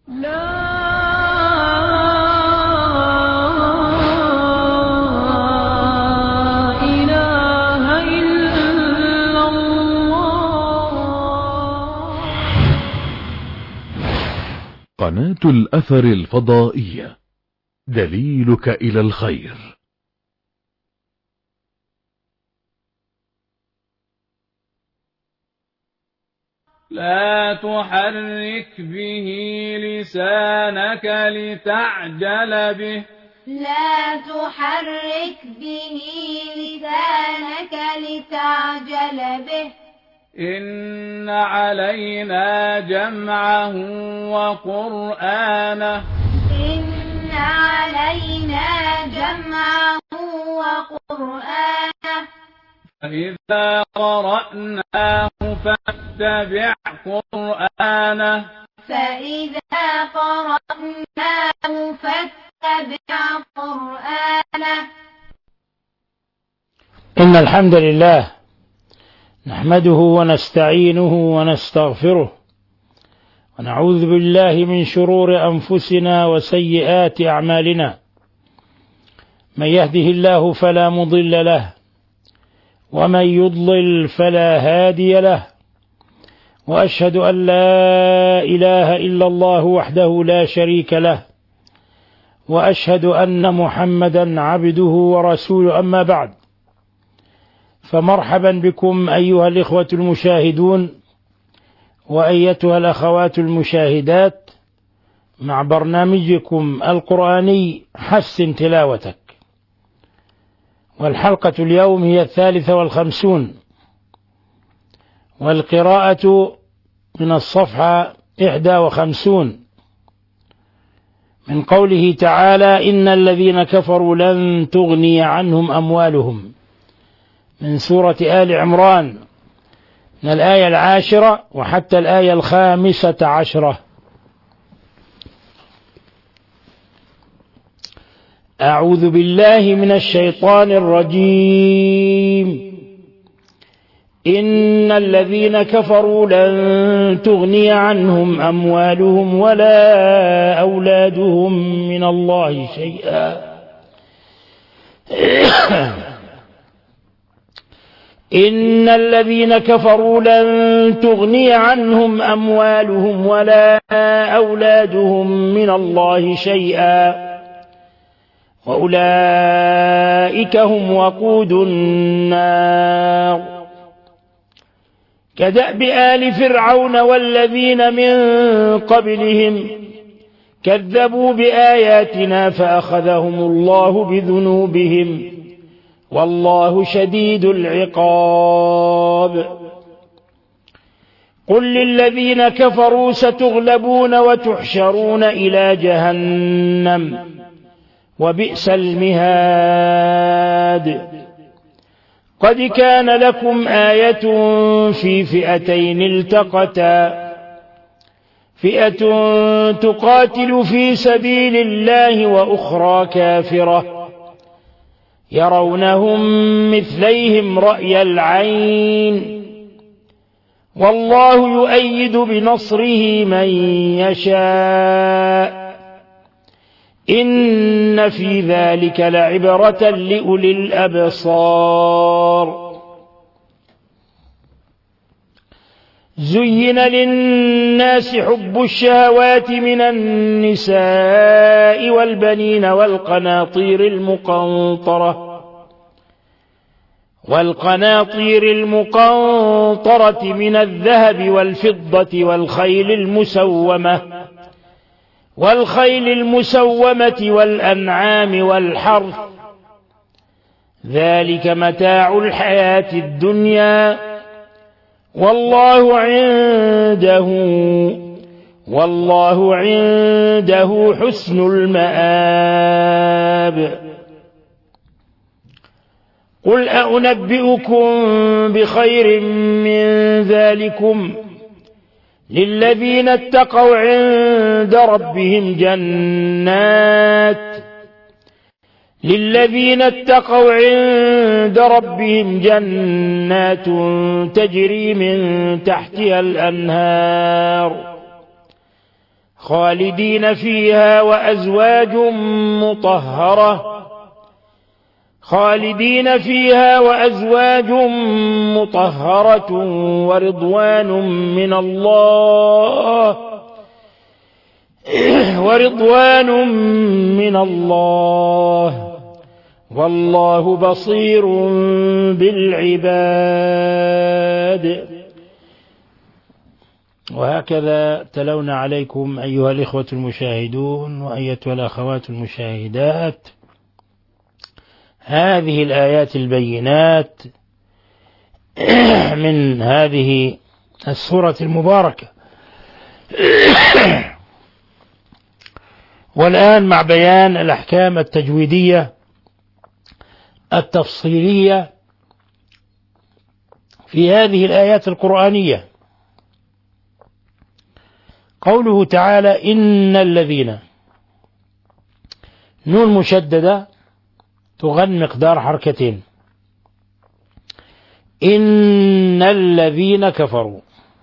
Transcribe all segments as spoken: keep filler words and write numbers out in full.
لا إله إلا الله. قناة الأثر الفضائية، دليلك إلى الخير. لا تحرك به لسانك لتعجل به. لا تحرك به لسانك لتعجل به. إن علينا جمعه وقرآنه. إن علينا جمعه وقرآنه. فإذا قرأناه فاتبع قرآنه. فإذا قرأناه فاتبع قرآنه. إن الحمد لله نحمده ونستعينه ونستغفره، ونعوذ بالله من شرور أنفسنا وسيئات أعمالنا. من يهده الله فلا مضل له، ومن يضلل فلا هادي له. وأشهد أن لا إله إلا الله وحده لا شريك له، وأشهد أن محمدا عبده ورسوله. أما بعد، فمرحبا بكم أيها الإخوة المشاهدون وأيتها الأخوات المشاهدات مع برنامجكم القرآني حسن تلاوتك. والحلقة اليوم هي الثالثة والخمسون، والقراءة من الصفحة إحدى وخمسون من قوله تعالى: إن الذين كفروا لن تغني عنهم أموالهم، من سورة آل عمران، من الآية العاشرة وحتى الآية الخامسة عشرة. أعوذ بالله من الشيطان الرجيم. إن الذين كفروا لن تغني عنهم أموالهم ولا أولادهم من الله شيئا إن الذين كفروا لن تغني عنهم أموالهم ولا أولادهم من الله شيئا وأولئك هم وقود النار. كدأب آل فرعون والذين من قبلهم كذبوا بآياتنا فأخذهم الله بذنوبهم والله شديد العقاب. قل للذين كفروا ستغلبون وتحشرون إلى جهنم وبئس المهاد. قد كان لكم آية في فئتين التقتا، فئة تقاتل في سبيل الله وأخرى كافرة يرونهم مثليهم رأي العين والله يؤيد بنصره من يشاء إن في ذلك لعبرة لأولي الأبصار. زين للناس حب الشهوات من النساء والبنين والقناطير المقنطرة والقناطير المقنطرة من الذهب والفضة والخيل المسومة والخيل المسومة والأنعام والحرث، ذلك متاع الحياة الدنيا والله عنده والله عنده حسن المآب. قل أنبئكم بخير من ذلكم للذين اتقوا عند ربهم جنات للذين اتقوا عند ربهم جنات تجري من تحتها الأنهار خالدين فيها وأزواج مطهرة خالدين فيها وأزواج مطهرة ورضوان من الله ورضوان من الله والله بصير بالعباد. وهكذا تلونا عليكم أيها الإخوة المشاهدون وأيتها الأخوات المشاهدات هذه الآيات البينات من هذه السورة المباركة. والآن مع بيان الأحكام التجويدية التفصيلية في هذه الآيات القرآنية. قوله تعالى إن الذين، نون مشددة تغن مقدار حركتين، إن الذين كفروا.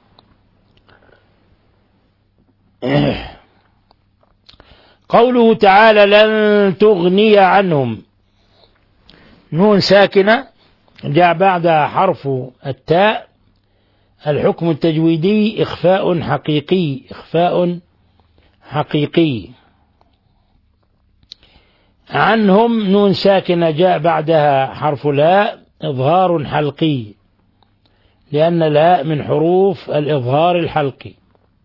قوله تعالى لن تغني عنهم، نون ساكنة جاء بعدها حرف التاء، الحكم التجويدي إخفاء حقيقي إخفاء حقيقي. عنهم نون ساكنة جاء بعدها حرف لاء إظهار حلقي، لأن لاء من حروف الإظهار الحلقي.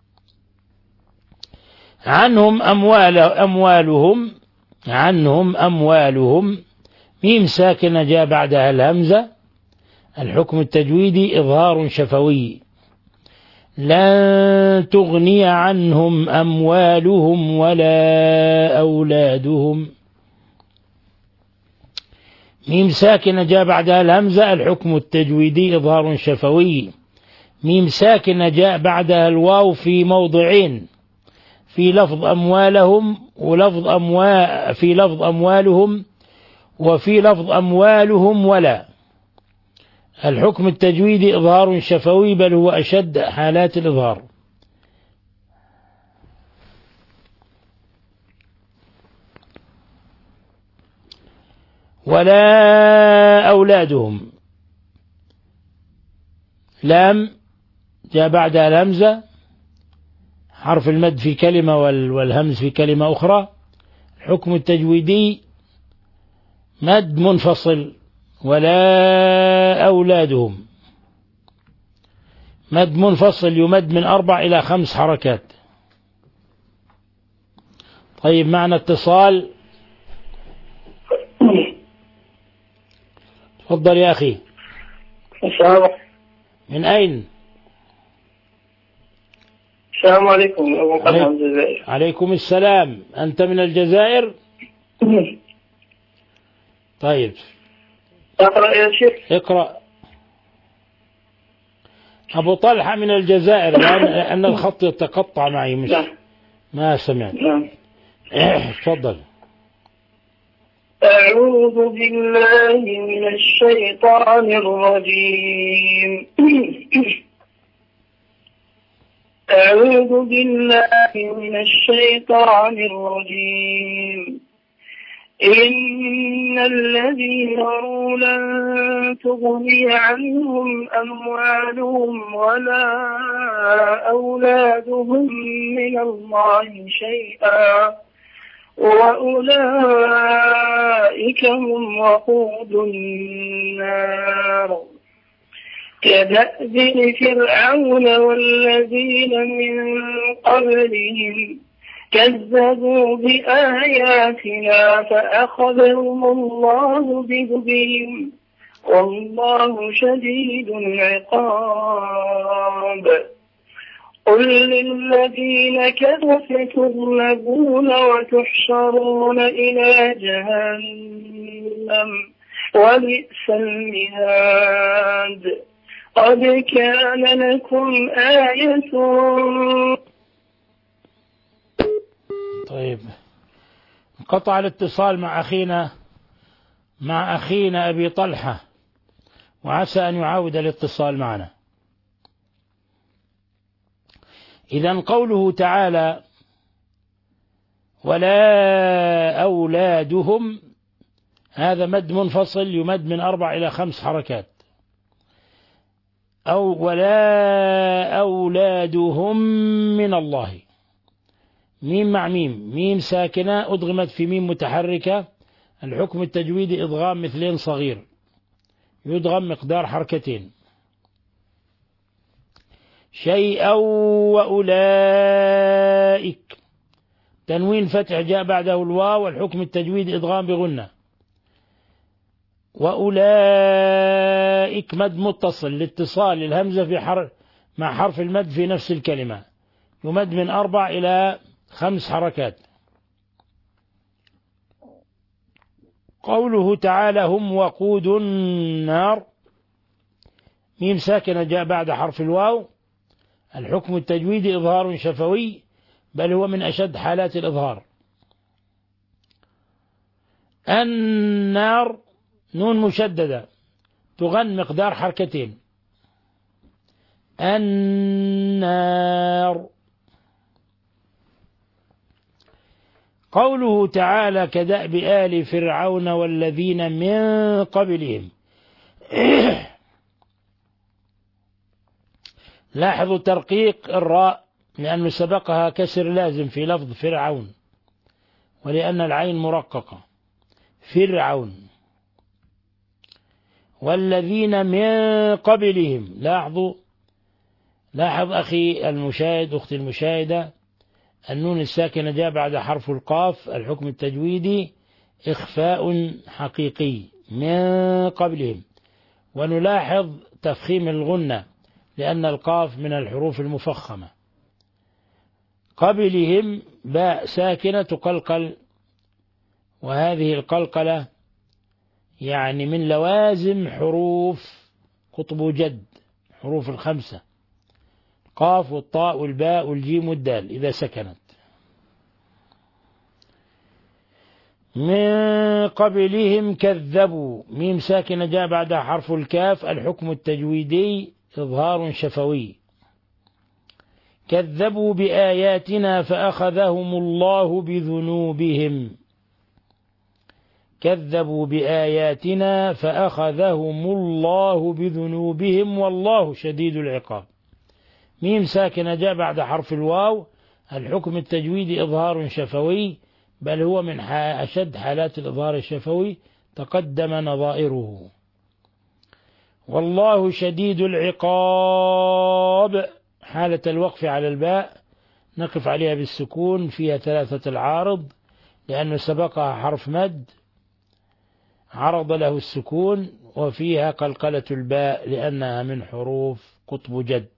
عنهم أموال أموالهم عنهم أموالهم ميم ساكنة جاء بعدها الهمزة، الحكم التجويدي إظهار شفوي. لن تغني عنهم أموالهم ولا أولادهم، ميم ساكنة جاء بعدها الهمزة، الحكم التجويدي إظهار شفوي. ميم ساكنة جاء بعدها الواو في موضعين، في لفظ أموالهم ولفظ أموال في لفظ أموالهم وفي لفظ أموالهم ولا، الحكم التجويدي إظهار شفوي، بل هو أشد حالات الإظهار. ولا أولادهم، لام جاء بعدها الهمزة، حرف المد في كلمة والهمز في كلمة أخرى، الحكم التجويدي مد منفصل. ولا أولادهم مد منفصل يمد من أربع إلى خمس حركات. طيب معنا اتصال، تفضل يا أخي. السلام من أين؟ السلام عليكم. أبو عليك... من الجزائر. عليكم السلام. أنت من الجزائر؟ طيب أقرأ يا شيخ. اقرأ. أبو طلحة من الجزائر، لأن الخط يتقطع معي مش لا. ما سمعت. نعم. تفضل. أعوذ بالله من الشيطان الرجيم. أعوذ بالله من الشيطان الرجيم. إن الذين كفروا لن تغني عنهم أموالهم ولا أولادهم من الله شيئا وأولئك هم وقود النار كدأب فرعون والذين من قبلهم كذبوا بآياتنا فأخذهم الله بذنوبهم والله شديد العقاب. قل للذين كفروا تغلبون وتحشرون إلى جهنم وبئس المهاد. قد كان لكم آية. طيب انقطع الاتصال مع أخينا مع أخينا أبي طلحة، وعسى أن يعاود الاتصال معنا. إذن قوله تعالى ولا أولادهم، هذا مد منفصل يمد من أربع إلى خمس حركات. أو ولا أولادهم من الله، ميم مع ميم، ميم ساكنة أدغمت في ميم متحركة، الحكم التجويدي إدغام مثلين صغير يدغم مقدار حركتين. شيئا وأولئك، تنوين فتح جاء بعده الواو، الحكم التجويدي إدغام بغنة. وأولئك مد متصل لاتصال الهمزة في حرف مع حرف المد في نفس الكلمة، يمد من أربع إلى خمس حركات. قوله تعالى هم وقود النار، ميم ساكنة جاء بعد حرف الواو، الحكم التجويدي إظهار شفوي، بل هو من أشد حالات الإظهار. النار نون مشددة تغن مقدار حركتين. النار. قوله تعالى كدأب آل فرعون والذين من قبلهم. لاحظوا ترقيق الراء لأنه سبقها كسر لازم في لفظ فرعون، ولأن العين مرققة. فرعون والذين من قبلهم. لاحظوا لاحظ أخي المشاهد أختي المشاهدة، النون الساكنة جاء بعد حرف القاف، الحكم التجويدي إخفاء حقيقي من قبلهم. ونلاحظ تفخيم الغنة لأن القاف من الحروف المفخمة. قبلهم باء ساكنة تقلقل، وهذه القلقلة يعني من لوازم حروف قطب جد، حروف الخمسة، قاف والطاء والباء والجيم والدال إذا سكنت. من قبلهم كذبوا، ميم ساكنة جاء بعدها حرف الكاف، الحكم التجويدي إظهار شفوي. كذبوا بآياتنا فأخذهم الله بذنوبهم. كذبوا بآياتنا فأخذهم الله بذنوبهم والله شديد العقاب. ميم ساكنة جاء بعد حرف الواو، الحكم التجويدي إظهار شفوي، بل هو من أشد حالات الإظهار الشفوي، تقدم نظائره. والله شديد العقاب، حالة الوقف على الباء نقف عليها بالسكون، فيها ثلاثة العارض لأنه سبقها حرف مد عرض له السكون، وفيها قلقلة الباء لأنها من حروف قطب جد.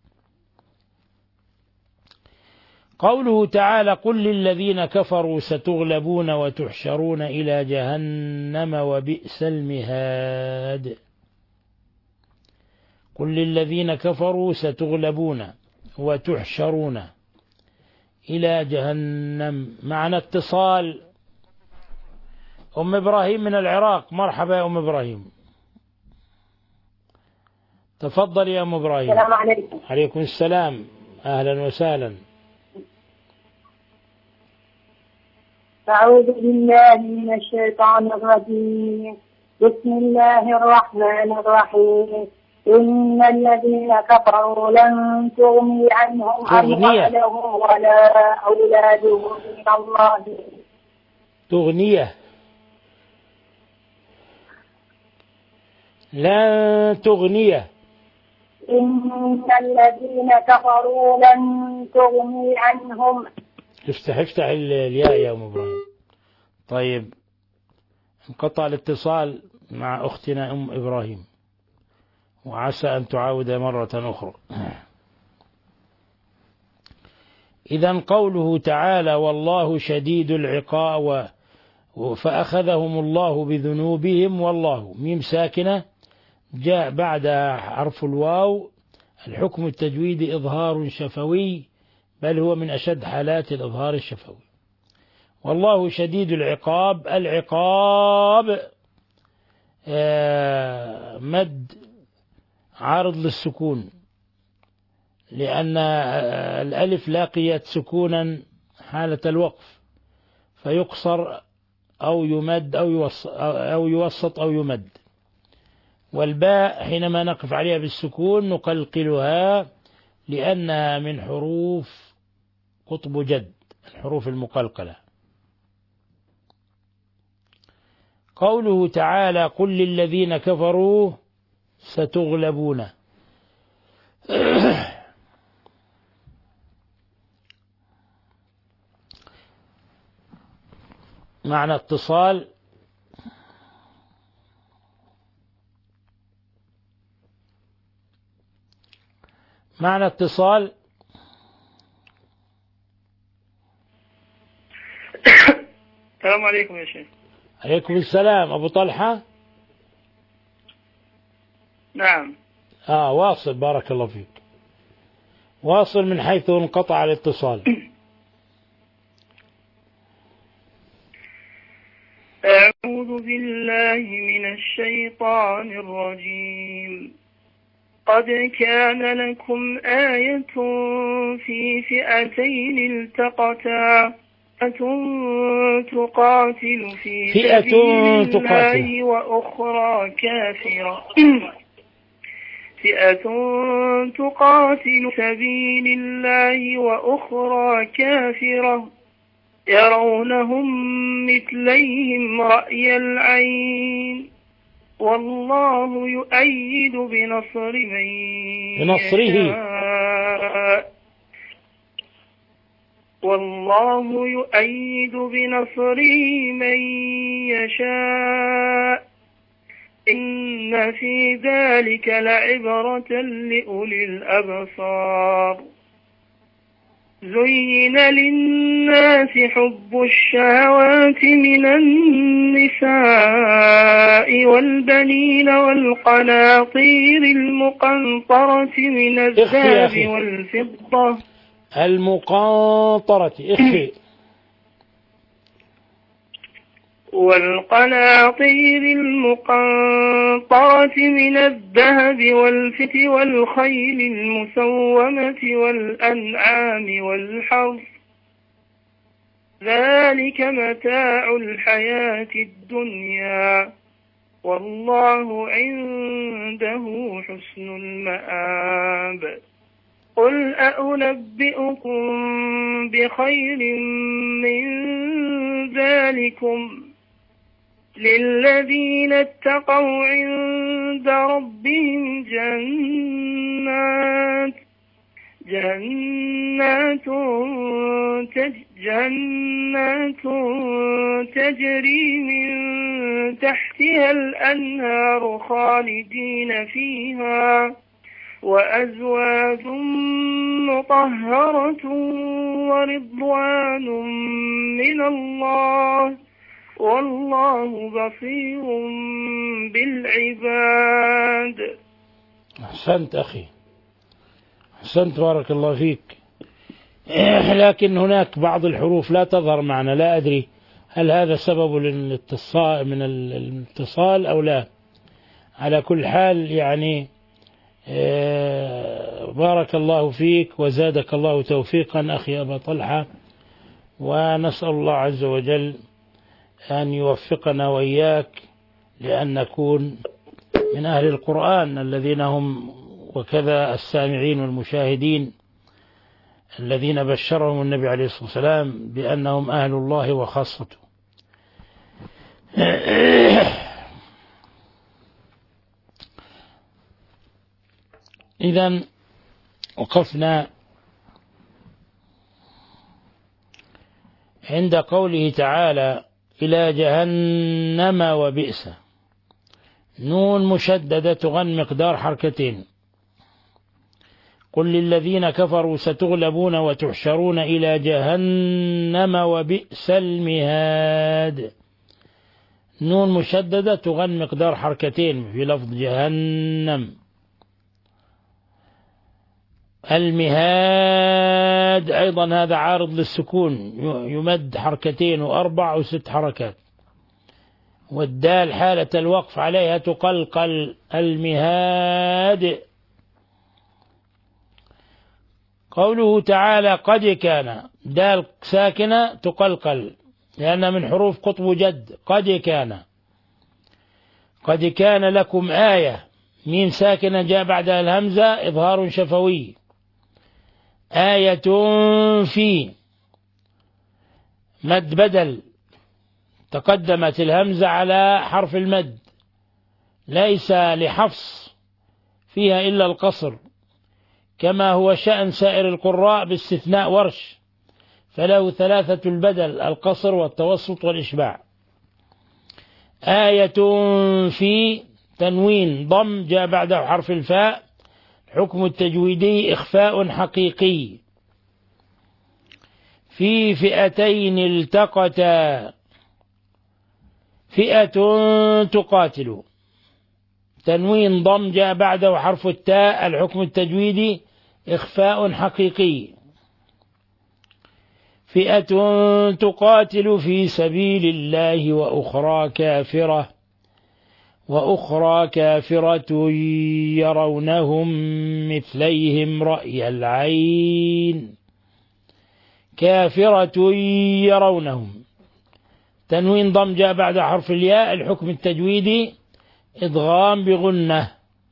قوله تعالى قل للذين كفروا ستغلبون وتحشرون إلى جهنم وبئس المهاد. قل للذين كفروا ستغلبون وتحشرون إلى جهنم. معنى اتصال. أم إبراهيم من العراق، مرحبا يا أم إبراهيم، تفضل يا أم إبراهيم. السلام عليكم. عليكم السلام، أهلا وسهلا. أعوذ بالله من الشيطان الرجيم. بسم الله الرحمن الرحيم. إن الذين كفروا لن تغني عنهم أموالهم ولا أولادهم من الله. تغنية لن تغنية. إن الذين كفروا لن تغني عنهم. افتح افتح الياء يا أم إبراهيم. طيب انقطع الاتصال مع أختنا أم إبراهيم، وعسى أن تعاود مرة أخرى. إذن قوله تعالى والله شديد العقاب فأخذهم الله بذنوبهم، والله ميم ساكنة جاء بعد حرف الواو، الحكم التجويدي إظهار شفوي، بل هو من أشد حالات الإظهار الشفوي. والله شديد العقاب. العقاب آه مد عارض للسكون، لأن الألف لاقيت سكونا حالة الوقف، فيقصر أو يمد أو يوسط أو يوسط أو يمد. والباء حينما نقف عليها بالسكون نقلقلها لأنها من حروف قطب جد، الحروف المقلقلة. قوله تعالى قل للذين كفروا ستغلبون. معنى اتصال معنى اتصال السلام عليكم يا شيخ. عليكم السلام. أبو طلحة. نعم. آه واصل، بارك الله فيك، واصل من حيث انقطع الاتصال. أعوذ بالله من الشيطان الرجيم. قد كان لكم آية في فئتين التقتا، تقاتل في سبيل الله وأخرى كافرة فئة تقاتل سبيل الله وأخرى كافرة يرونهم مثليهم رأي العين والله يؤيد بنصر من يشاء والله يؤيد بنصره من يشاء إن في ذلك لعبرة لأولي الأبصار. زين للناس حب الشهوات من النساء والبنين والقناطير المقنطرة من الذهب والفضة المقنطرة اخفي والقناطير المقنطرة من الذهب والفضة والخيل المسومة والأنعام والحرث ذلك متاع الحياة الدنيا والله عنده حسن المآب. قل أنبئكم بخير من ذلكم للذين اتقوا عند ربهم جنات جنات جنات تجري من تحتها الأنهار خالدين فيها وأزواج مطهرة ورضوان من الله والله بصير بالعباد. أحسنت أخي، أحسنت بارك الله فيك. لكن هناك بعض الحروف لا تظهر معنا، لا أدري هل هذا سبب للاتصال من الاتصال أو لا. على كل حال يعني بارك الله فيك وزادك الله توفيقا أخي أبا طلحة، ونسأل الله عز وجل أن يوفقنا وإياك لأن نكون من أهل القرآن الذين هم وكذا السامعين والمشاهدين الذين بشرهم النبي عليه الصلاة والسلام بأنهم أهل الله وخاصته. إذن وقفنا عند قوله تعالى إلى جهنم وبئس. نون مشددة تغن مقدار حركتين. قل للذين كفروا ستغلبون وتحشرون إلى جهنم وبئس المهاد. نون مشددة تغن مقدار حركتين في لفظ جهنم. المهاد أيضا هذا عارض للسكون، يمد حركتين وأربع وست حركات، والدال حالة الوقف عليها تقلقل. المهاد. قوله تعالى قد كان، دال ساكنة تقلقل لأن من حروف قطب جد. قد كان، قد كان لكم آية، ميم ساكنة جاء بعدها الهمزة إظهار شفوي. آية في مد بدل، تقدمت الهمزة على حرف المد، ليس لحفص فيها إلا القصر كما هو شأن سائر القراء باستثناء ورش، فله ثلاثة البدل: القصر والتوسط والإشباع. آية في تنوين ضم جاء بعده حرف الفاء، حكم التجويدي إخفاء حقيقي. في فئتين التقتا، فئة تقاتل، تنوين ضم جاء بعده حرف التاء، الحكم التجويدي إخفاء حقيقي. فئة تقاتل في سبيل الله وأخرى كافرة، وأخرى كافرة يرونهم مثليهم رأي العين. كافرة يرونهم، تنوين ضم جاء بعد حرف الياء، الحكم التجويدي إدغام بغنة.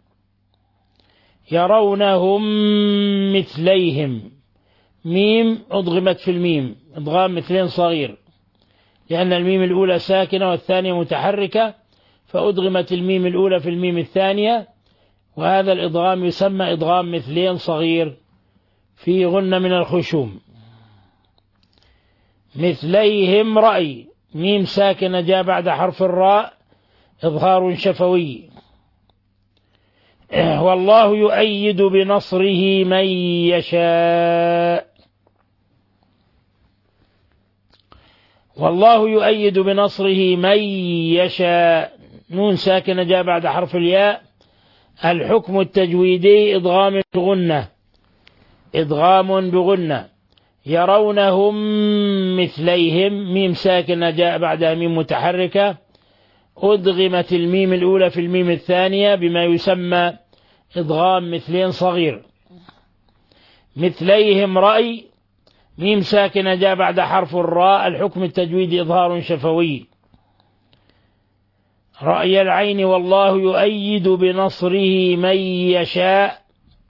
يرونهم مثليهم، ميم أضغمت في الميم إدغام مثلين صغير، لأن الميم الأولى ساكنة والثانية متحركة، فأدغمت الميم الأولى في الميم الثانية، وهذا الإدغام يسمى إدغام مثلين صغير في غنة من الخشوم. مثليهم رأي، ميم ساكنة جاء بعد حرف الراء إظهار شفوي. والله يؤيد بنصره من يشاء، والله يؤيد بنصره من يشاء، نون ساكنة جاء بعد حرف الياء، الحكم التجويدي إدغام بغنة، إدغام بغنة. يرونهم مثليهم، ميم ساكنة جاء بعدها ميم متحركة، أدغمت الميم الأولى في الميم الثانية بما يسمى إدغام مثلين صغير. مثليهم رأي، ميم ساكنة جاء بعد حرف الراء، الحكم التجويدي إظهار شفوي. رأي العين، والله يؤيد بنصره من يشاء،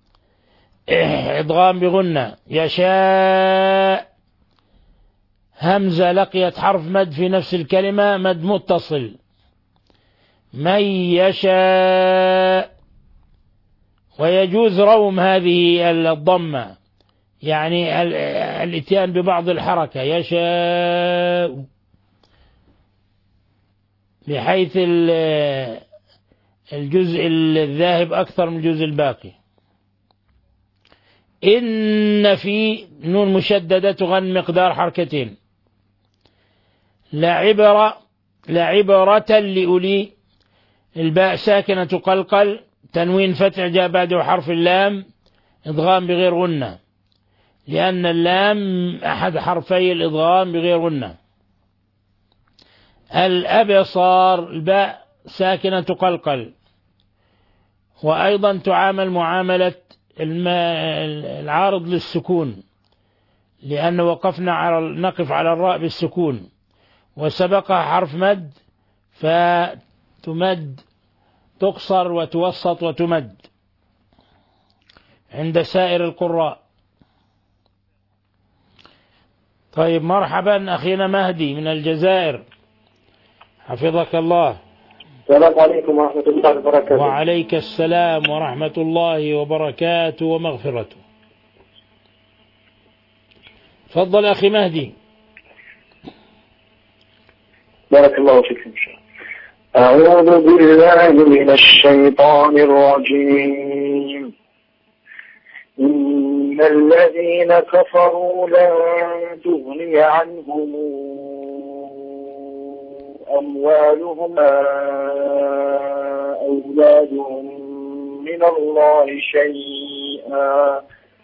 إدغام بغنة. يشاء همزة لقيت حرف مد في نفس الكلمة، مد متصل. من يشاء، ويجوز روم هذه الضمة، يعني الاتيان ببعض الحركة، يشاء، بحيث الجزء الذاهب أكثر من الجزء الباقي. إن في نون مشددة تغن مقدار حركتين. لا عبرة، لا عبرة لأولي، الباء ساكنة تقلقل، تنوين فتح جاء بعده حرف اللام، إدغام بغير غنة، لأن اللام أحد حرفي الإدغام بغير غنة. الأبصار، الباء ساكنة تقلقل، وأيضا تعامل معاملة العارض للسكون، لأن وقفنا على نقف على الراء بالسكون، وسبقها حرف مد، فتمد، تقصر وتوسط وتمد عند سائر القراء. طيب، مرحبا أخينا مهدي من الجزائر، حفظك الله. السلام عليكم ورحمة الله وبركاته. وعليك السلام ورحمة الله وبركاته ومغفرته. تفضل أخي مهدي. بارك الله فيك إن شاء الله. أعوذ بالله من الشيطان الرجيم. إن الذين كفروا لن تغني عنهم أموالهم أولادهم من الله شيئا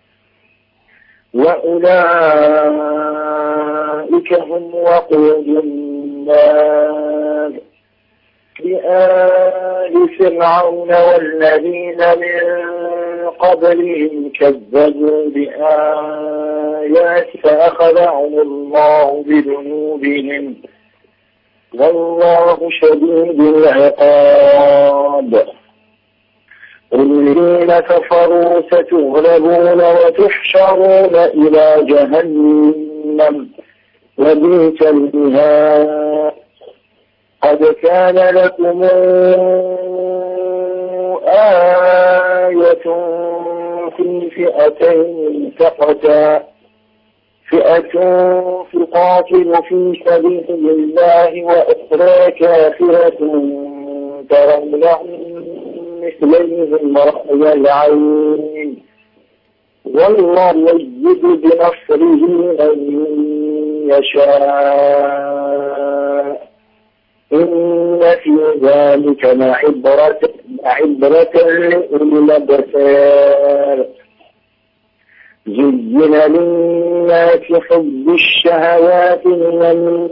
وأولئك هم وقود النار لآل فرعون والذين من قبلهم كذبوا بآيات فأخذهم الله بذنوبهم والله شديد العقاب. الذين كفروا ستغلبون وتحشرون إلى جهنم وبئس المهاد. قد كان لكم آية في فئتين التقتا فئة تقاتل في سبيل الله وأخرى كافرة ترونهم مثليهم رأي العين والله يجد بنصره من يشاء. إن في ذلك لعبرة لعبرة لأولي الأبصار. زين للناس حب الشهوات من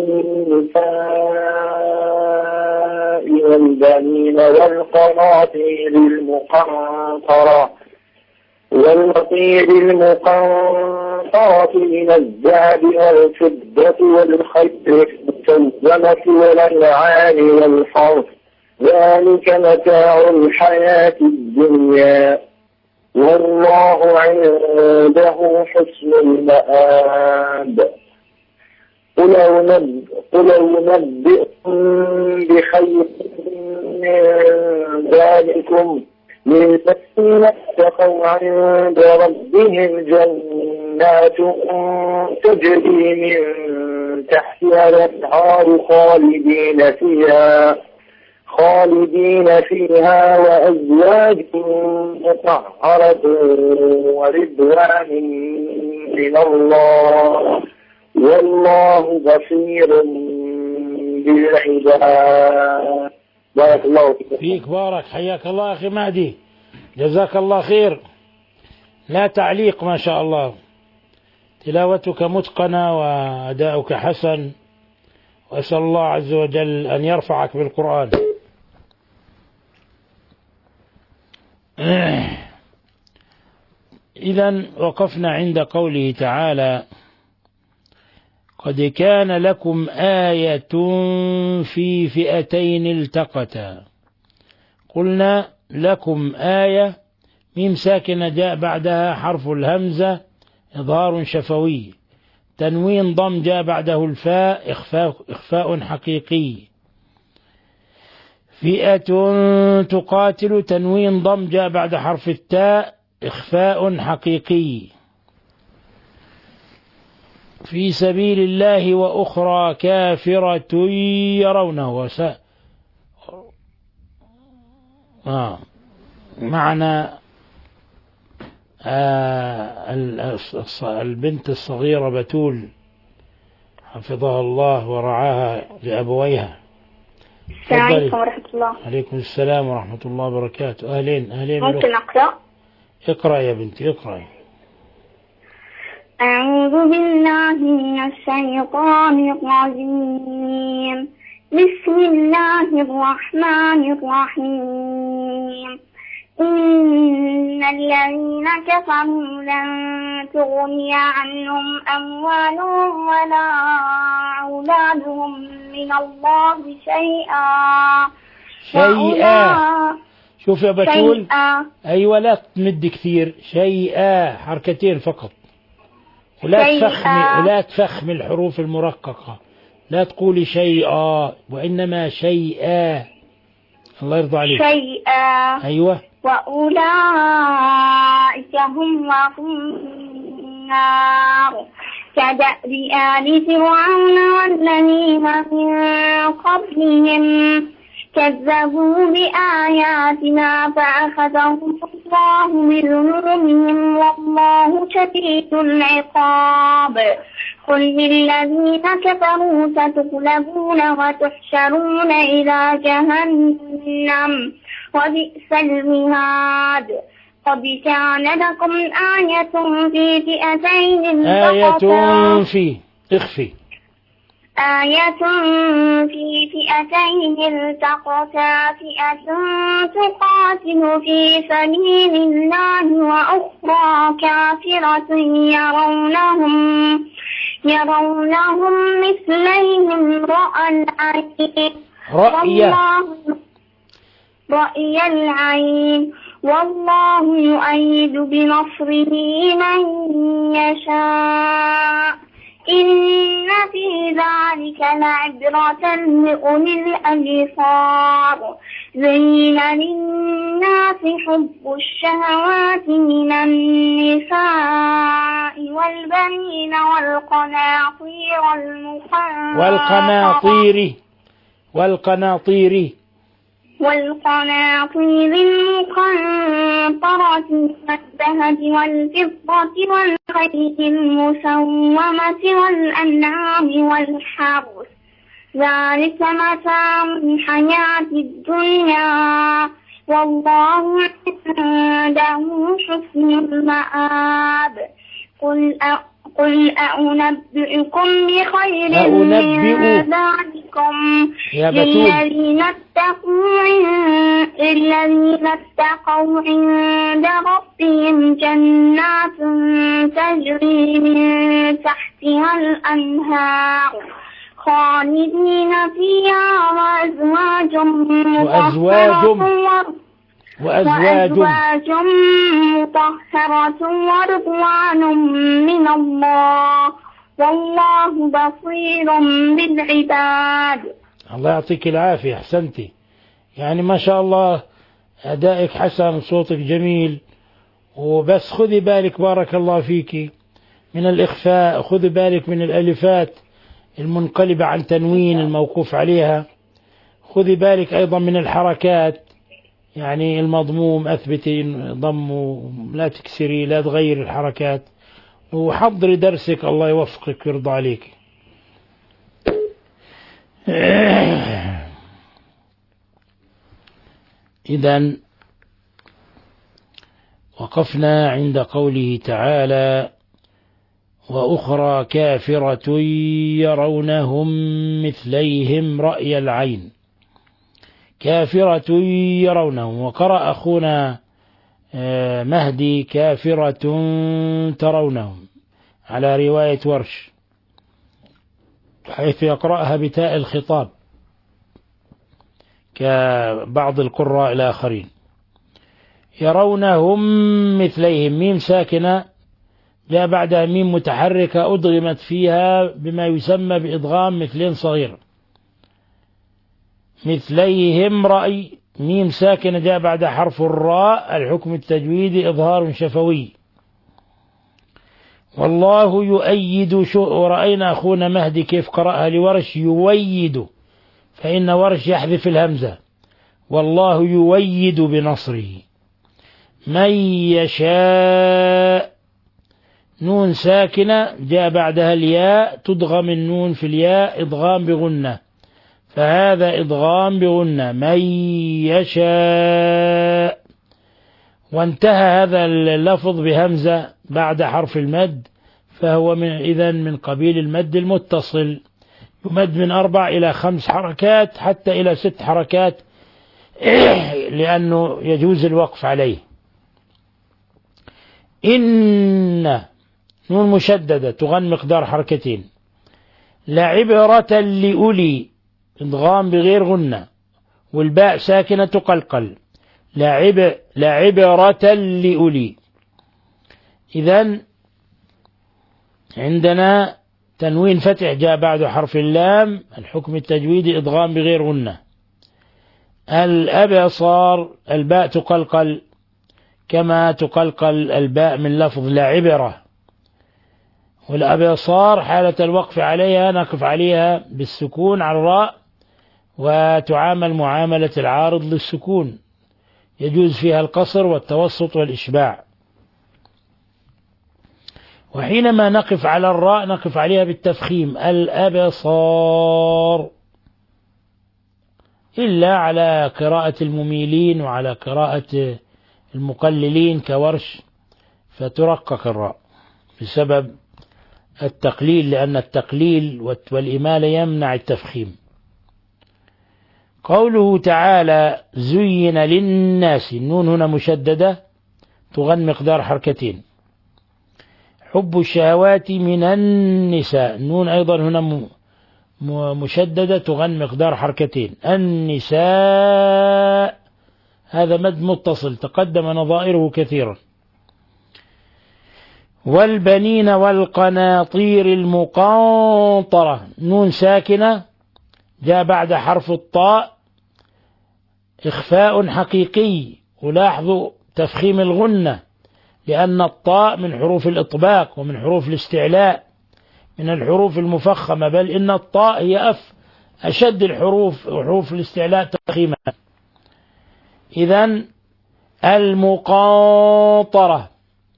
النساء والبنين والقناطير المقنطرة والقناطير المقنطرة من الذهب والفضة والخيل المسومة والأنعام والحرث ذلك متاع الحياة الدنيا والله عنده حسن المآب. قل أنبئكم بخير من ذلكم للذين اتقوا عند ربهم جنات تجري من تحتها الأنهار خالدين فيها خالدين فيها وأزواج مطهرة ورضوان من الله والله بصير بالعباد. بارك الله فيك. بارك حياك الله أخي مهدي، جزاك الله خير. لا تعليق، ما شاء الله، تلاوتك متقنة وأداؤك حسن، وأسأل الله عز وجل أن يرفعك بالقرآن. إذن وقفنا عند قوله تعالى: قد كان لكم آية في فئتين التقتا. قلنا لكم آية، ميم ساكنة جاء بعدها حرف الهمزة إظهار شفوي، تنوين ضم جاء بعده الفاء إخفاء, إخفاء حقيقي. فئة تقاتل، تنوين ضم جاء بعد حرف التاء إخفاء حقيقي. في سبيل الله وأخرى كافرة يرونه وس... آه. معنى آه البنت الصغيرة بتول حفظها الله ورعاها لأبويها. السلام عليكم ورحمة الله. عليكم السلام ورحمة الله وبركاته. أهلين أهلين. ممكن أقرأ؟ اقرأ يا بنتي اقرأ. أعوذ بالله من الشيطان الرجيم. بسم الله الرحمن الرحيم. إن الذين كفروا لن تغني عنهم أموالهم ولا أولادهم من الله شيئا شيئا. شوف يا بتول، شيئا. أيوة، لا تمد كثير، شيئا حركتين فقط، ولا تفخمي ولا تفخمي الحروف المرققة، لا تقولي شيئا وإنما شيئا. الله يرضى عليك. شيئا. أيوة. وأولئك هم وهم النار كدأب آل فرعون والذين من قبلهم كذبوا بآياتنا فأخذهم الله بذنوبهم والله شديد العقاب. قل للذين كفروا ستغلبون وتحشرون إلى جهنم وبئس المهاد. قد كان لكم آية في فئتين آية في اخفي آية في فئتين التقتا فئة تقاتل في سبيل الله وأخرى كافرة يرونهم يرونهم مثليهم رأى العين رأي رأي العين والله يؤيد بنصره من يشاء إن في ذلك لعبرة لأولي الأبصار زين للناس حب الشهوات من النساء والبنين والقناطير المقنطرة والقناطير والقناطير والقناطير المقنطرة والذهب والفضة والخيل المسومة والأنعام والحرث ذلك متاع الحياة الدنيا والله عنده حسن المآب قل أ... قل أنبئكم بخير من ذلكم للذين اتقوا الذين اتقوا عند ربهم جنات تجري من تحتها الأنهار خالدين فيها وأزواج مطهرة وأزواج وأزواج مطهرة ورضوان من الله والله بصير بالعباد. الله يعطيك العافية، أحسنتي، يعني ما شاء الله أدائك حسن، صوتك جميل، وبس خذي بالك بارك الله فيك من الإخفاء، خذي بالك من الألفات المنقلبة عن تنوين الموقوف عليها، خذي بالك أيضا من الحركات، يعني المضموم أثبتي ضمه، لا تكسري، لا تغير الحركات، وحضري درسك الله يوفقك ويرضى عليك. إذن وقفنا عند قوله تعالى وأخرى كافرة يرونهم مثليهم رأي العين، كافرة يرونهم. وقرأ أخونا مهدي كافرة ترونهم على رواية ورش، حيث يقرأها بتاء الخطاب كبعض القراء الآخرين. يرونهم مثليهم، ميم ساكنة جاء بعدها ميم متحركة أدغمت فيها بما يسمى بإدغام مثلين صغير. مثليهم رأي، ميم ساكنة جاء بعد حرف الراء، الحكم التجويدي إظهار شفوي. والله يؤيد شو، ورأينا أخونا مهدي كيف قرأها لورش يويد، فإن ورش يحذف الهمزة. والله يويد بنصره من يشاء، نون ساكنة جاء بعدها الياء تدغم النون في الياء إدغام بغنة، فهذا إدغام بغنة من يشاء. وانتهى هذا اللفظ بهمزة بعد حرف المد، فهو من إذن من قبيل المد المتصل، يمد من أربع إلى خمس حركات حتى إلى ست حركات لأنه يجوز الوقف عليه. إن نون مشددة تغن مقدار حركتين. لعبرة لأولي إدغام بغير غنة، والباء ساكنة تقلقل. لعب لعبرة لأولي. إذن عندنا تنوين فتح جاء بعد حرف اللام، الحكم التجويدي إدغام بغير غنة. الأبصار الباء تقلقل كما تقلقل الباء من لفظ لعبرة. والأبصار حالة الوقف عليها نقف عليها بالسكون على الراء، وتعامل معاملة العارض للسكون، يجوز فيها القصر والتوسط والإشباع. وحينما نقف على الراء نقف عليها بالتفخيم الأبصار، إلا على قراءة المميلين وعلى قراءة المقللين كورش فترقق الراء بسبب التقليل، لأن التقليل والإمالة يمنع التفخيم. قوله تعالى زين للناس، النون هنا مشددة تغن مقدار حركتين. حب الشهوات من النساء، النون أيضا هنا مشددة تغن مقدار حركتين. النساء هذا مد متصل تقدم نظائره كثيرا. والبنين والقناطير المقنطرة، نون ساكنة جاء بعد حرف الطاء إخفاء حقيقي، ولاحظوا تفخيم الغنة لأن الطاء من حروف الإطباق ومن حروف الاستعلاء، من الحروف المفخمة، بل إن الطاء هي أف أشد الحروف وحروف الاستعلاء تفخيما. إذن المقنطرة،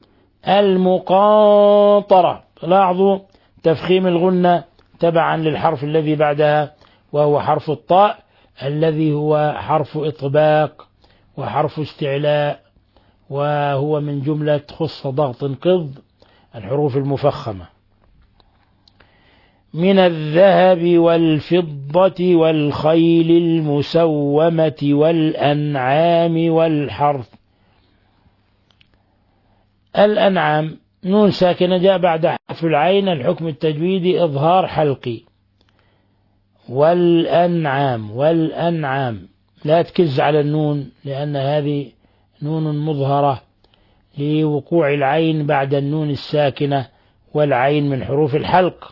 المقنطرة، لاحظوا تفخيم الغنة تبعا للحرف الذي بعدها وهو حرف الطاء الذي هو حرف إطباق وحرف استعلاء، وهو من جملة خص ضغط قض الحروف المفخمة. من الذهب والفضة والخيل المسومة والأنعام والحرث. الأنعام نون ساكنة جاء بعد حرف العين، الحكم التجويدي إظهار حلقي. والأنعام، والأنعام لا تكز على النون لأن هذه نون مظهرة لوقوع العين بعد النون الساكنة، والعين من حروف الحلق.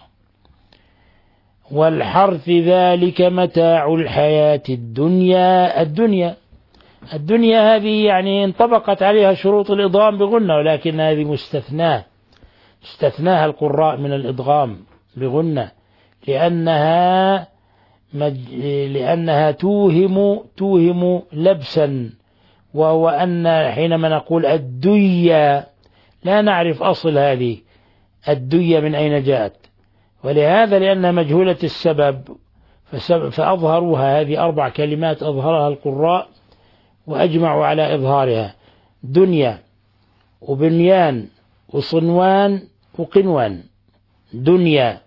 والحرث ذلك متاع الحياة الدنيا، الدنيا الدنيا هذه يعني انطبقت عليها شروط الإضغام بغنة، ولكن هذه مستثناة، استثناها القراء من الإضغام بغنة لأنها مج... لأنها توهم توهم لبسا، وهو أن حينما نقول الدية لا نعرف أصل هذه الدية من أين جاءت، ولهذا لأنها مجهولة السبب فأظهروها. هذه أربع كلمات أظهرها القراء وأجمعوا على إظهارها: دنيا وبنيان وصنوان وقنوان. دنيا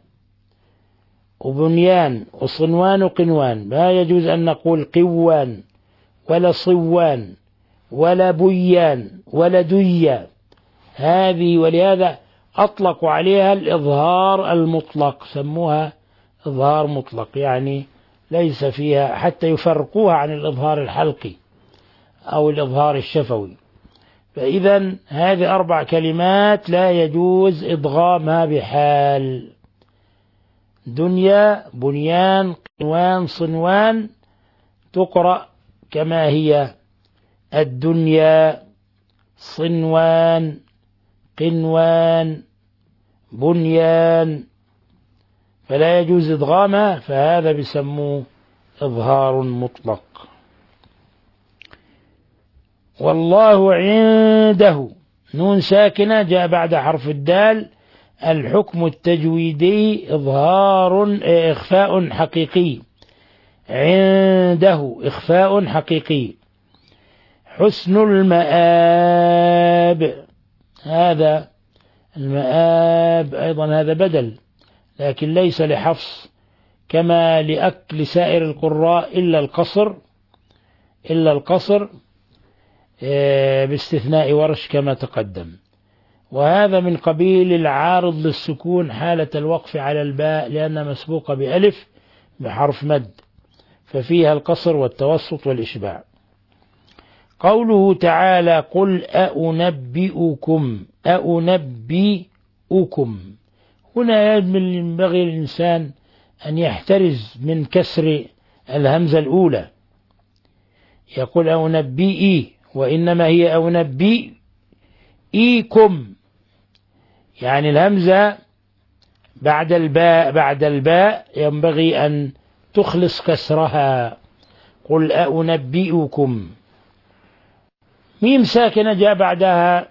وبنيان وصنوان وقنوان، لا يجوز أن نقول قوان ولا صوان ولا بيان ولا ديا هذه، ولهذا أطلقوا عليها الإظهار المطلق، سموها إظهار مطلق، يعني ليس فيها حتى يفرقوها عن الإظهار الحلقي أو الإظهار الشفوي. فإذا هذه أربع كلمات لا يجوز إضغامها بحال: دنيا، بنيان، قنوان، صنوان، تقرأ كما هي: الدنيا، صنوان، قنوان، بنيان، فلا يجوز إضغامها، فهذا بسموه إظهار مطلق. والله عنده، نون ساكنة جاء بعد حرف الدال، الحكم التجويدي إظهار إخفاء حقيقي. عنده إخفاء حقيقي. حسن المآب، هذا المآب أيضا هذا بدل، لكن ليس لحفص كما لأكل سائر القراء إلا القصر، إلا القصر باستثناء ورش كما تقدم. وهذا من قبيل العارض للسكون حالة الوقف على الباء لأنها مسبوقة بألف بحرف مد، ففيها القصر والتوسط والإشباع. قوله تعالى قل أأنبئكم، أأنبئكم، هنا ينبغي للإنسان أن يحترز من كسر الهمزة الأولى، يقول أأنبئي، وإنما هي أأنبئكم، يعني الهمزة بعد الباء بعد الباء ينبغي أن تخلص كسرها. قل أأنبئكم. ميم ساكنة جاء بعدها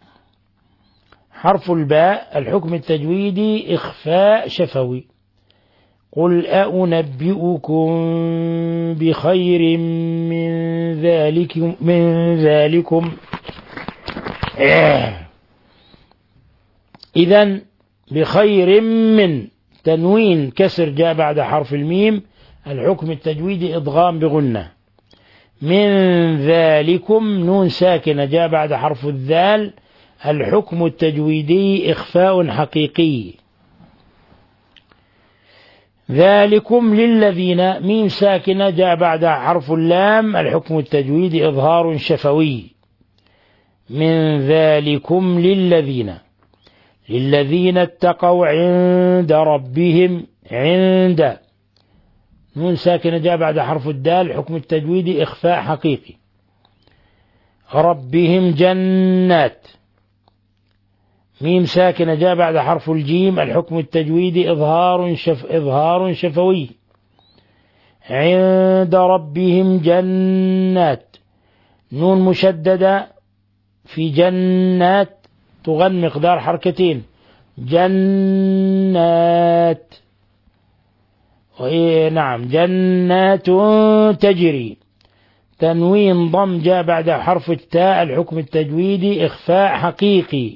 حرف الباء، الحكم التجويدي إخفاء شفوي. قل أأنبئكم بخير من ذلك من ذلكم. إذن بخير من، تنوين كسر جاء بعد حرف الميم، الحكم التجويدي إضغام بغنة. من ذلكم نون ساكنة جاء بعد حرف الذال، الحكم التجويدي إخفاء حقيقي. ذلكم للذين ميم ساكنة جاء بعد حرف اللام، الحكم التجويدي إظهار شفوي. من ذلكم للذين، للذين اتقوا عند ربهم، عند نون ساكنة جاء بعد حرف الدال، حكم التجويدي إخفاء حقيقي. ربهم جنات، ميم ساكنة جاء بعد حرف الجيم، الحكم التجويدي إظهار شف إظهار شفوي. عند ربهم جنات، نون مشددة في جنات تغن مقدار حركتين، جنات. نعم جنات تجري، تنوين ضم جاء بعد حرف التاء، الحكم التجويدي إخفاء حقيقي.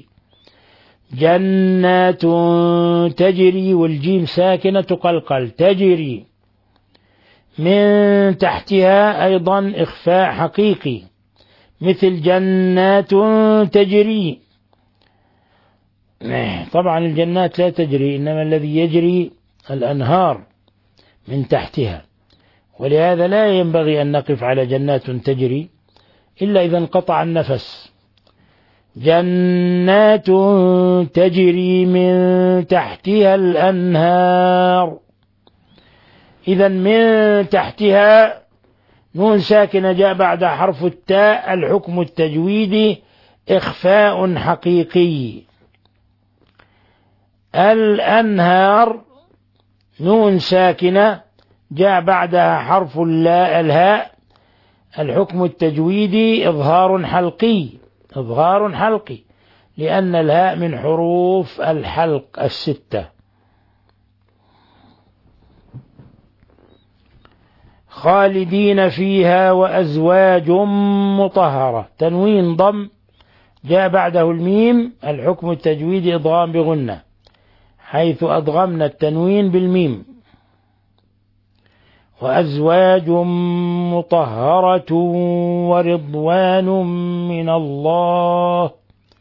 جنات تجري، والجيم ساكنة تقلقل تجري. من تحتها أيضا إخفاء حقيقي، مثل جنات تجري. طبعا الجنات لا تجري، إنما الذي يجري الأنهار من تحتها، ولهذا لا ينبغي أن نقف على جنات تجري إلا إذا انقطع النفس. جنات تجري من تحتها الأنهار، إذا من تحتها نون ساكنة جاء بعد حرف التاء، الحكم التجويدي إخفاء حقيقي. الأنهار نون ساكنة جاء بعدها حرف الهاء، الحكم التجويدي إظهار حلقي، إظهار حلقي، لأن الهاء من حروف الحلق الستة. خالدين فيها وأزواج مطهرة، تنوين ضم جاء بعده الميم، الحكم التجويدي إضغام بغنة، حيث أضغمنا التنوين بالميم. وأزواج مطهرة ورضوان من الله،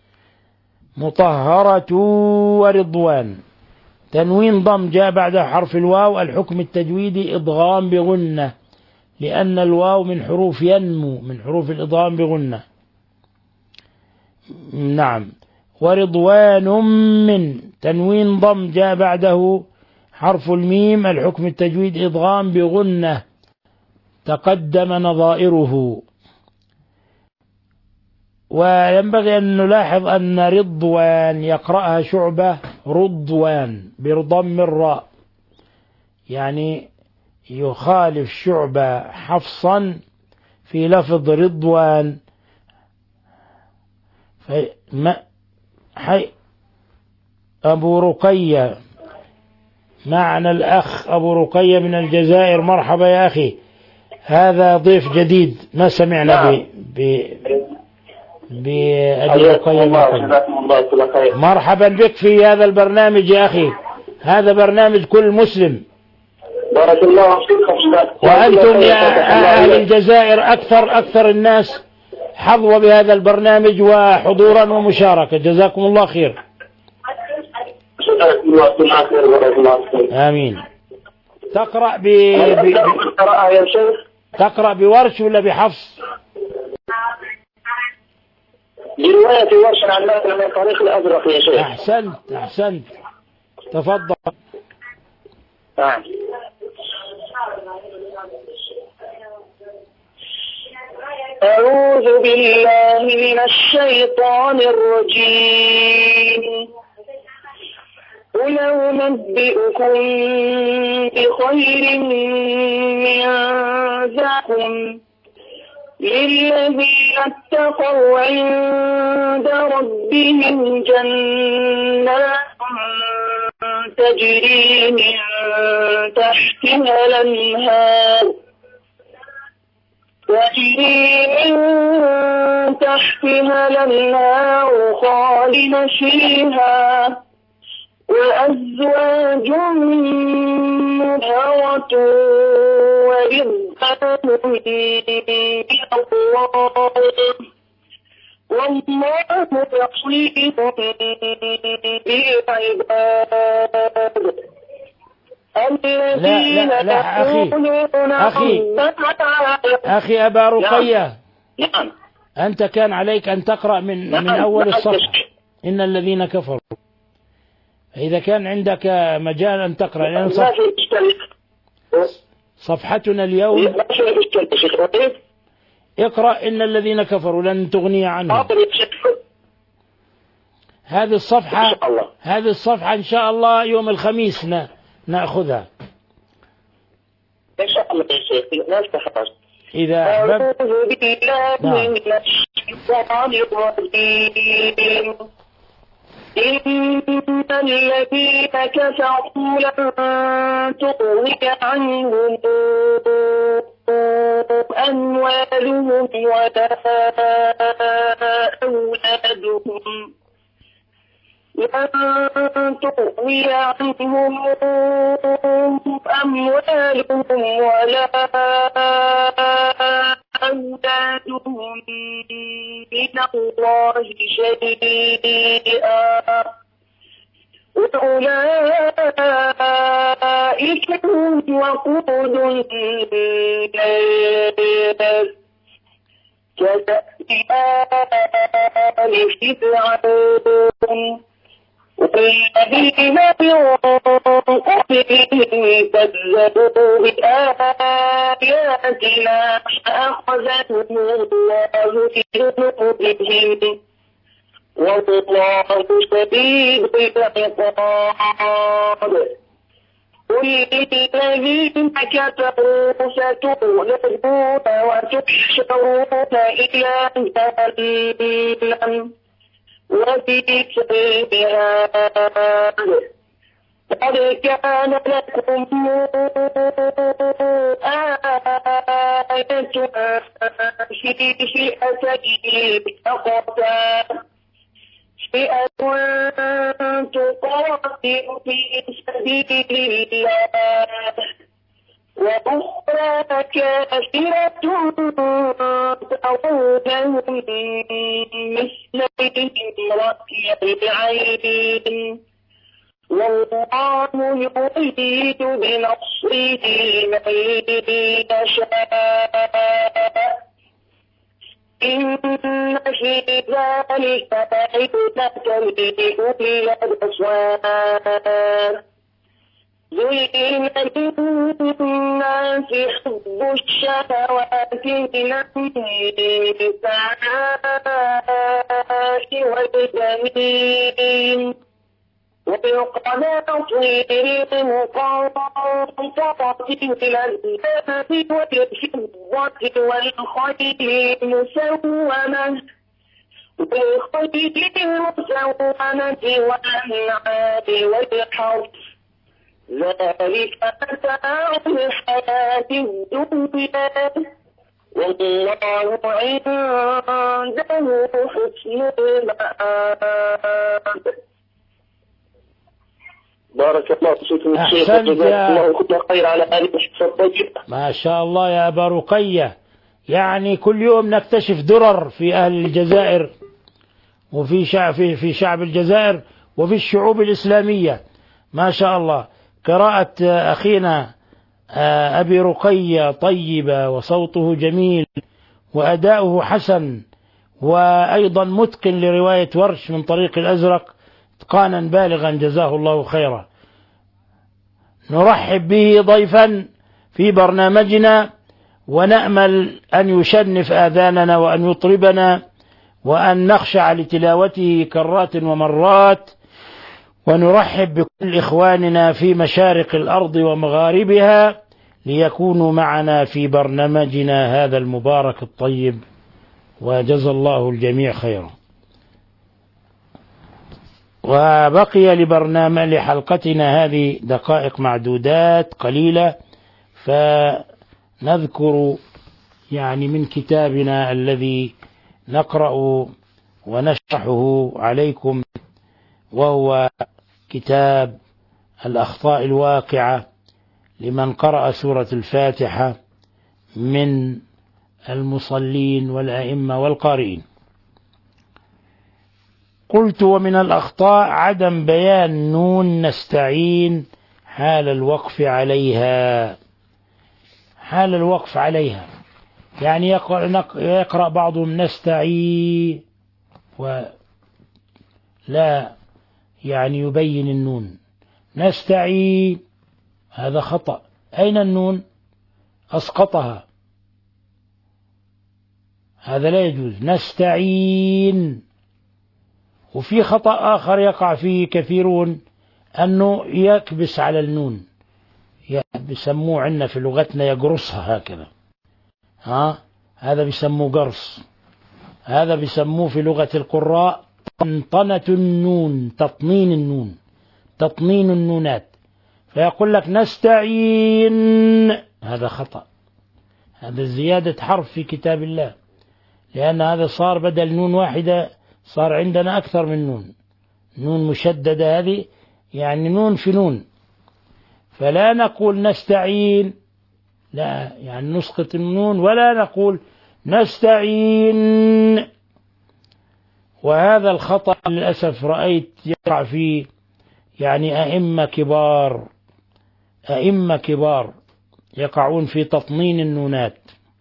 مطهرة ورضوان، تنوين ضم جاء بعد حرف الواو، الحكم التجويدي إضغام بغنة، لأن الواو من حروف ينمو، من حروف الإضغام بغنة. نعم. ورضوان من، تنوين ضم جاء بعده حرف الميم، الحكم التجويد إضغام بغنة، تقدم نظائره. وينبغي أن نلاحظ أن رضوان يقرأها شعبة رضوان بضم الراء، يعني يخالف شعبة حفصا في لفظ رضوان. فما حي أبو رقية معنا، الأخ أبو رقية من الجزائر، مرحبا يا أخي، هذا ضيف جديد ما سمعنا ب ب بأبي رقية. مرحبا بك في هذا البرنامج يا أخي، هذا برنامج كل مسلم. بارك الله فيكم. وأنتم يا أهل الجزائر أكثر أكثر الناس حظوا بهذا البرنامج وحضورا ومشاركة، جزاكم الله خير. آمين. تقرأ ب... ب... تقرأ بورش ولا بحفص؟ برواية ورش عن مثل من طريق الأزرق يا شيخ. أحسنت أحسنت، تفضل. نعم. أعوذ بالله من الشيطان الرجيم. قل أنبئكم بخير من ذاكم للذين اتقوا عند ربهم جنات تجري من تحتها الأنهار تجري من تحتها الأنهار خالدين فيها وأزواج مطهرة ورضوان من الله والله بصير بالعباد. لا لا لا أخي أخي أخي أبا رقية، نعم. أنت كان عليك أن تقرأ من نعم. من أول نعم. الصفحة إن الذين كفروا. إذا كان عندك مجال أن تقرأ، لأن صف... صفحتنا اليوم اقرأ إن الذين كفروا لن تغني عنهم. هذه الصفحة هذه الصفحة إن شاء الله يوم الخميس ن... نأخذها إن شاء الله يا شيخ. إذا أحببت. أعوذ بالله نعم. من الشيطان الرجيم. إن الذين كفروا لن تغني عنهم أموالهم ولا أولادهم لن تغني عنهم أموالهم ولا أولادهم من الله شيئا وأولئك هم وقود النار كدأب آل فرعون والذين من قبلهم كذبوا بآياتنا فأخذتهم الله بذنوبهم والله شديد العقاب. قل للذين كفروا ستغلبون وتحشرون إلى جهنم وبئس المهاد. قد كان لكم آية في فئتين التقتا فئة تقاتل في سبيل الله وأخرى كافرة ترونهم مثليهم رأي العين والله يريد بنصره من يشاء. إن في ذلك لعبرة لأولي الأبصار. زين للناس حب الشهوات من النساء والبنين والقناطير المقنطرة من الذهب والفضة والخيل المسومة والخيل المسومة والأنعام والحرث ذلك متاع الحياة الدنيا والله عنده حسن المآب. بارك الله فيكم الشيخ وجزاكم الله كل خير على هذه الحصة الطيبة. ما شاء الله يا أبا رقية، يعني كل يوم نكتشف درر في أهل الجزائر وفي شعب في في شعب الجزائر وفي الشعوب الإسلامية. ما شاء الله. قراءة أخينا أبي رقية طيبة وصوته جميل وأداؤه حسن، وأيضا متقن لرواية ورش من طريق الأزرق إتقانا بالغا جزاه الله خيرا. نرحب به ضيفا في برنامجنا ونأمل أن يشنف آذاننا وأن يطربنا وأن نخشع لتلاوته كرات ومرات، ونرحب بكل إخواننا في مشارق الأرض ومغاربها ليكونوا معنا في برنامجنا هذا المبارك الطيب، وجزا الله الجميع خيرا. وبقي لبرنامج لحلقتنا هذه دقائق معدودات قليلة، فنذكر يعني من كتابنا الذي نقرأ ونشرحه عليكم، وهو كتاب الأخطاء الواقعة لمن قرأ سورة الفاتحة من المصلين والأئمة والقارئين. قلت: ومن الأخطاء عدم بيان نون نستعين حال الوقف عليها. حال الوقف عليها يعني يقرأ بعضهم نستعين ولا يعني يبين النون نستعين، هذا خطأ. أين النون؟ أسقطها، هذا لا يجوز. نستعين. وفي خطأ آخر يقع فيه كثيرون، أنه يكبس على النون، بيسموه عندنا في لغتنا يقرصها هكذا، ها هذا بيسموه قرص. هذا بيسموه في لغة القراء طنطنة النون، تطنين النون، تطنين النونات. فيقول لك نستعين، هذا خطأ، هذا زيادة حرف في كتاب الله، لأن هذا صار بدل نون واحدة صار عندنا أكثر من نون، نون مشددة هذه يعني نون في نون. فلا نقول نستعين، لا يعني نسقط النون، ولا نقول نستعين. وهذا الخطأ للأسف رأيت يقع فيه يعني أئمة كبار، أئمة كبار يقعون في تطنين النونات،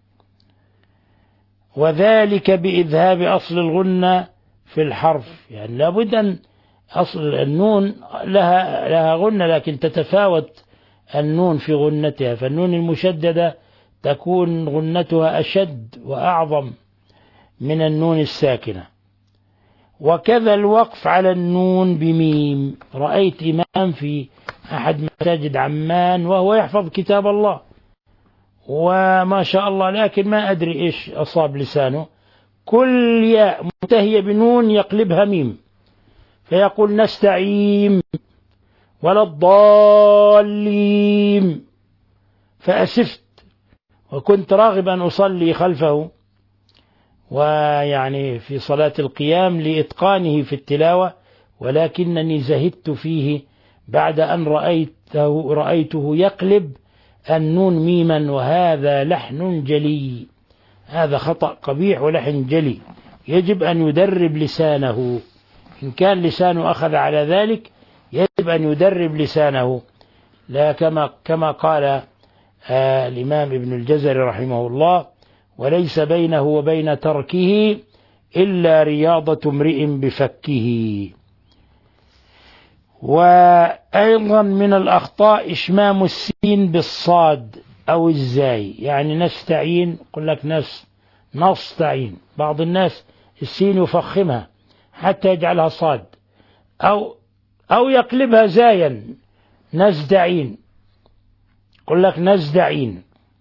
وذلك بإذهاب أصل الغنة في الحرف. يعني لابد أن أصل النون لها لها غنة، لكن تتفاوت النون في غنتها، فالنون المشددة تكون غنتها أشد وأعظم من النون الساكنة. وكذا الوقف على النون بميم. رأيت إمام في أحد مساجد عمان وهو يحفظ كتاب الله وما شاء الله، لكن ما أدري إيش أصاب لسانه، كل ياء منتهية بنون يقلبها ميم، فيقول نستعيم ولا الضالين. فأسفت، وكنت راغبا أصلي خلفه ويعني في صلاة القيام لإتقانه في التلاوة، ولكنني زهدت فيه بعد أن رأيته, رأيته يقلب النون ميما، وهذا لحن جلي، هذا خطأ قبيح ولحن جلي، يجب أن يدرب لسانه. إن كان لسانه أخذ على ذلك يجب أن يدرب لسانه، لا كما كما قال آه الإمام ابن الجزري رحمه الله: وليس بينه وبين تركه إلا رياضة امرئ بفكه. وأيضا من الأخطاء إشمام السين بالصاد أو الزاي، يعني نستعين قل لك نس نستعين، بعض الناس السين يفخمها حتى يجعلها صاد، أو أو يقلبها زايا نزدعين، قل لك نزدعين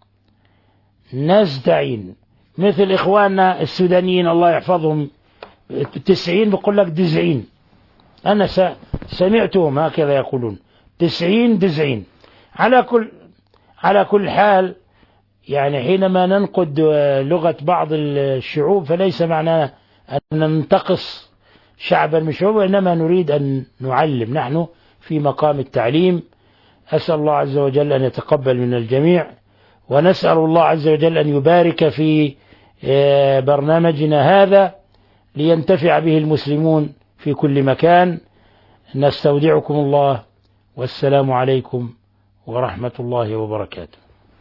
نزدعين، مثل إخواننا السودانيين الله يحفظهم تسعين بقول لك دزعين، أنا سمعتهم هكذا يقولون تسعين دزعين. على كل على كل حال، يعني حينما ننقد لغة بعض الشعوب فليس معناه أن ننتقص شعبا من الشعوب، وإنما نريد أن نعلم، نحن في مقام التعليم. أسأل الله عز وجل أن يتقبل من الجميع، ونسأل الله عز وجل أن يبارك في برنامجنا هذا لينتفع به المسلمون في كل مكان. نستودعكم الله، والسلام عليكم ورحمة الله وبركاته.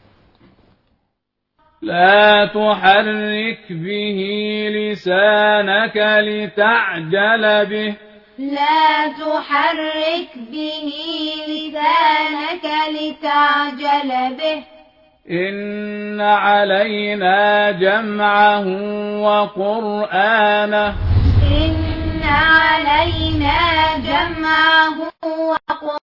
لا تحرك به لسانك لتعجل به لا تحرك به لسانك لتعجل به إن علينا جمعه وقرآنه إن علينا جمعه